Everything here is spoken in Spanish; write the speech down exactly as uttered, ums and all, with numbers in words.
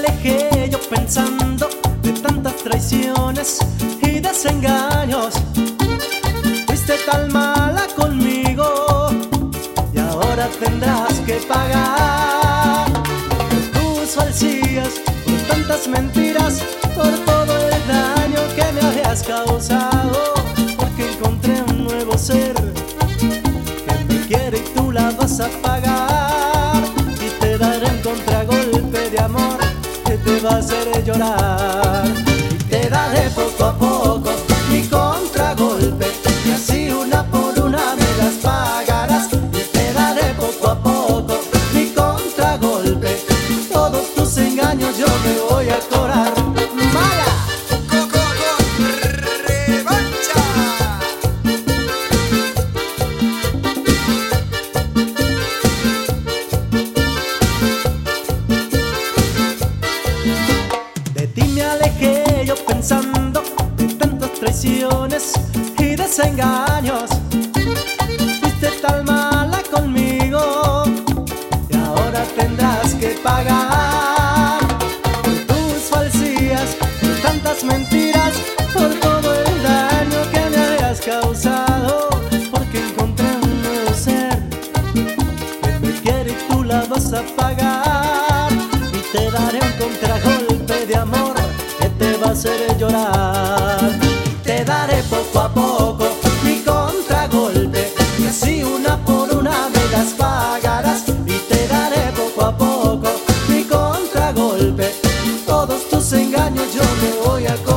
alejé yo pensando de tantas traiciones y desengaños. Fuiste tan mala conmigo y ahora tendrás que pagar por tus falsías, por tantas mentiras, por todo el daño que me habías causado. Porque encontré un nuevo ser que me quiere y tú la vas a pagar. Y te daré un contragolpe de amor que te va a hacer llorar. Y te daré poco a poco mi contragolpe, y así una por una me las pagarás. Y te daré poco a poco mi contragolpe, todos tus engaños yo me voy a cobrar. ¡Mala! De ti me alejé yo pensando de tantas traiciones y desengaños. Fuiste tan mala conmigo y ahora tendrás que pagar por tus falsías, por tantas mentiras, por todo el daño que me hayas causado. Porque encontré un nuevo ser que me quiere y tú la vas a pagar. Y te daré un contragolpe de amor que te va a hacer llorar. Te daré poco a poco mi contragolpe, y así una por una me las pagarás. Y te daré poco a poco mi contragolpe, todos tus engaños yo me voy a cobrar.